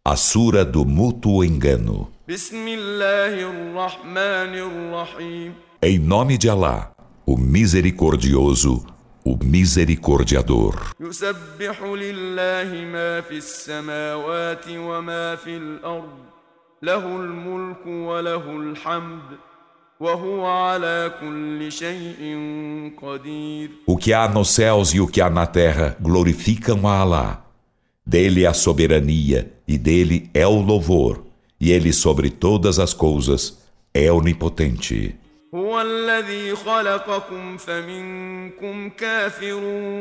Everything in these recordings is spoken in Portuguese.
A Sura do Mútuo Engano. Em nome de Alá, o Misericordioso, o Misericordiador. يسبح لله ما في السماوات وما في الأرض له الملك وله الحمد وهو على كل شيء قدير. O que há nos céus e o que há na terra glorificam a Alá. Dele é a soberania e dele é o louvor, e ele sobre todas as coisas é onipotente. هو الذي خلقكم فمنكم كافر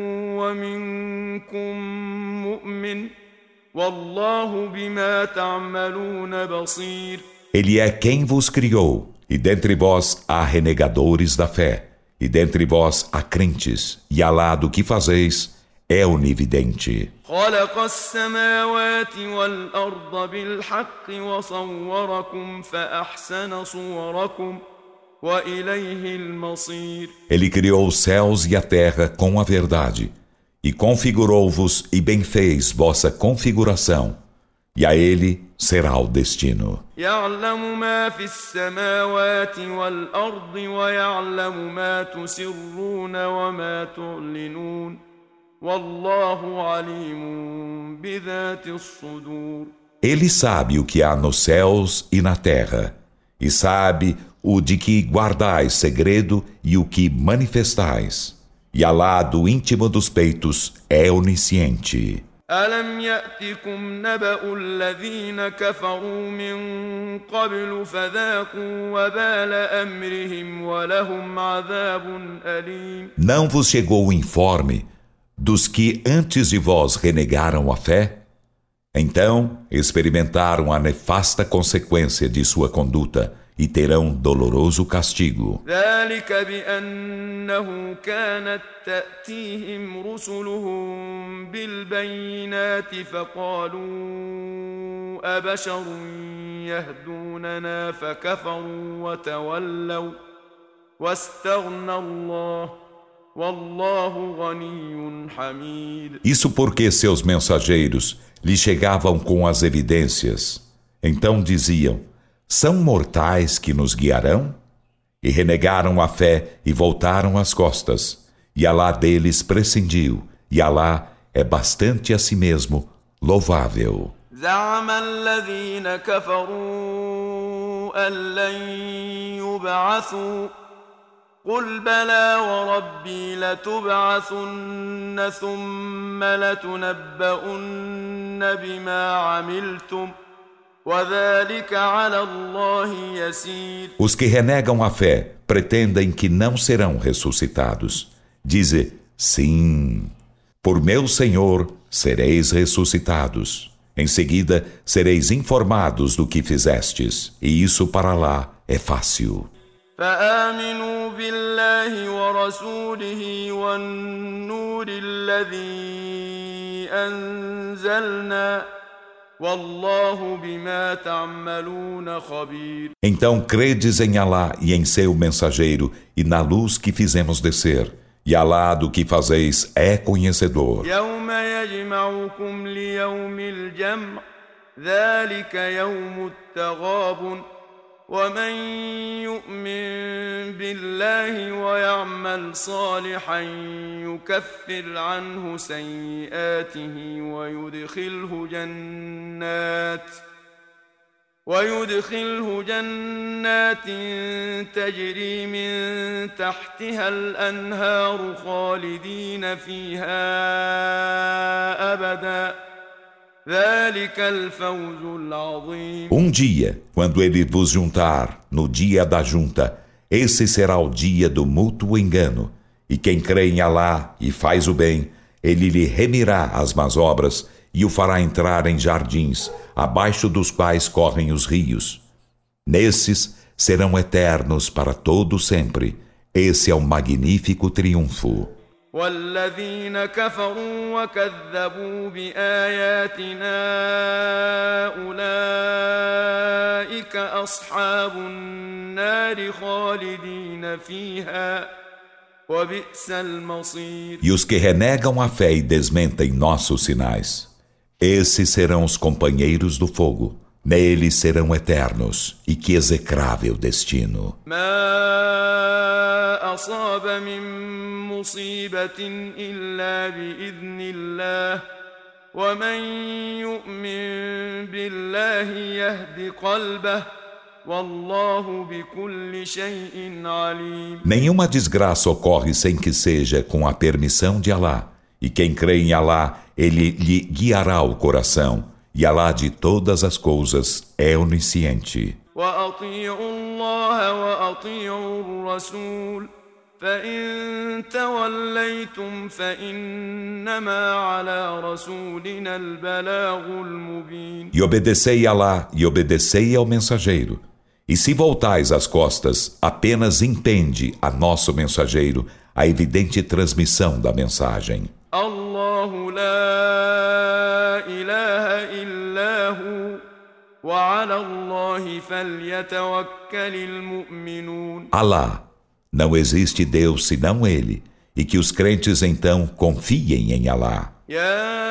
ومنكم مؤمن والله بما تعملون بصير. Ele é quem vos criou, e dentre vós há renegadores da fé, e dentre vós há crentes, e Alá do que fazeis é onividente. خلق السماوات والأرض بالحق وصوركم فأحسن صوركم وإليه المصير. Ele criou os céus e a terra com a verdade, e configurou-vos e bem fez vossa configuração, e a ele será o destino. يعلم ما في السماوات والأرض ويعلم ما تسرون وما تعلنون والله عليم بذات الصدور. Ele sabe o que há nos céus e na terra, e sabe o de que guardais segredo e o que manifestais. E Alá do íntimo dos peitos é onisciente. ألم يأتكم نبأ الذين كفروا من قبل فذاقوا وبال أمرهم ولهم عذاب أليم. Não vos chegou o informe dos que antes de vós renegaram a fé? Então experimentaram a nefasta consequência de sua conduta e terão doloroso castigo. ذلك بأنه كانت تأتيهم رسلهم بالبينات فقالوا أبشر يهدوننا فكفروا وتولوا واستغنى الله والله غني حميد. Isso porque seus mensageiros lhe chegavam com as evidências. Então diziam: são mortais que nos guiarão? E renegaram a fé e voltaram as costas. E Alá deles prescindiu. E Alá é bastante a si mesmo louvável. زعم الذين كفروا أن لن يبعثوا قل بلى وربي لتبعثن ثم لتنبؤن بما عملتم وذلك على الله يسير. Os que renegam a fé pretendem que não serão ressuscitados. Dize: sim, por meu Senhor sereis ressuscitados. Em seguida sereis informados do que fizestes, e isso para lá é fácil. فآمنوا بالله ورسوله والنور الذي أنزلنا والله بما تعملون خبير. Então credes em Alá e em seu mensageiro e na luz que fizemos descer, e Alá do que fazeis é conhecedor. يوم يجمعكم ليوم الجمع ذلك يوم التغابن ومن يؤمن بالله ويعمل صالحا يكفر عنه سيئاته ويدخله جنات تجري من تحتها الأنهار خالدين فيها أبدا ذلك الفوز العظيم. Dia, quando ele vos juntar, no dia da junta, esse será o dia do mútuo engano. E quem crê em Alá e faz o bem, ele lhe remirá as más obras e o fará entrar em jardins, abaixo dos quais correm os rios. Nesses serão eternos para todo sempre. Esse é um magnífico triunfo. والذين كفروا وكذبوا بآياتنا أولئك أصحاب النار خالدين فيها وبئس المصير. E os que renegam a fé e desmentem nossos sinais, Esses serão os companheiros do fogo. Neles serão eternos. E que execrável destino. ما أصاب من مصيبة إلا بإذن الله ومن يؤمن بالله يهد قلبه والله بكل شيء عليم. Nenhuma desgraça ocorre sem que seja com a permissão de Alá. E quem crê em Alá, ele lhe guiará o coração. E Alá de todas as coisas é onisciente. وأطيعوا الله وأطيعوا الرسول فإن توليتم فإنما على رسولنا البلاغ المبين. E obedecei a Alá e obedecei ao mensageiro. E se voltais as costas, apenas impende a nosso mensageiro a evidente transmissão da mensagem. الله لا إله إلا هو وعلى الله فليتوكل المؤمنون. Alá, não existe Deus senão Ele, e que os crentes então confiem em Alá. يا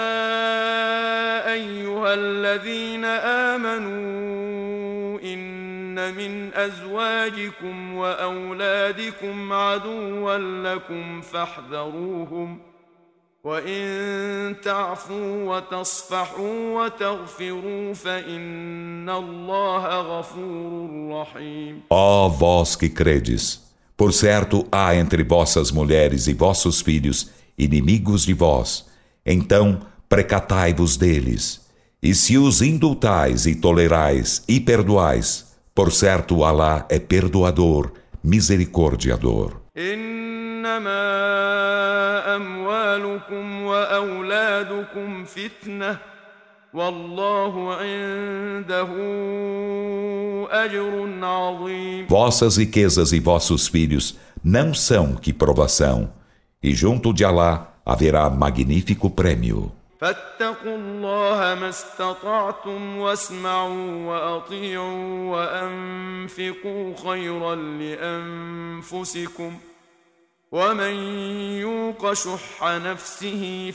أيها الذين آمنوا إن من أزواجكم وأولادكم عدوا لكم فاحذروهم وإن تعفوا وتصفحوا وتغفروا فإن الله غفور رحيم. Ó vós que credes, por certo há entre vossas mulheres e vossos filhos inimigos de vós, então precatai-vos deles. E se os indultais e tolerais e perdoais, por certo Alá é perdoador, misericordiador. إنما أموالكم وأولادكم فتنة والله عنده أجر عظيم. Vossas riquezas e vossos filhos não são que provação, e junto de Alá haverá magnífico prêmio. فاتقوا الله ما استطعتم واسمعوا وأطيعوا وأنفقوا خيرا لأنفسكم ومن يوق شح نفسه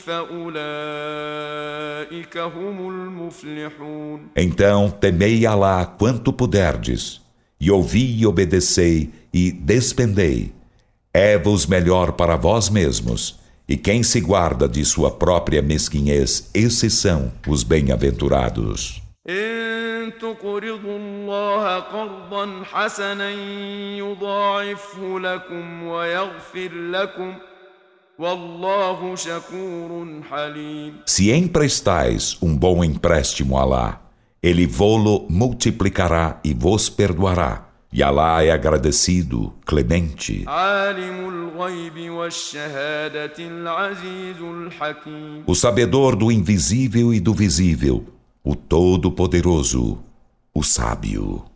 فأولئك هم المفلحون. Então temei Alá quanto puderdes, e ouvi e obedecei e despendei. É-vos melhor para vós mesmos, e quem se guarda de sua própria mesquinhez, esses são os bem-aventurados. إن تقرضوا الله قرضا حسنا يضاعفه لكم ويغفر لكم والله شكور حليم. Se emprestais um bom empréstimo a Alá, ele vô-lo multiplicará e vos perdoará. E Alá é agradecido, clemente. عالم الغيب والشهادة العزيز الحكيم. O sabedor do invisível e do visível, o Todo-Poderoso, o Sábio.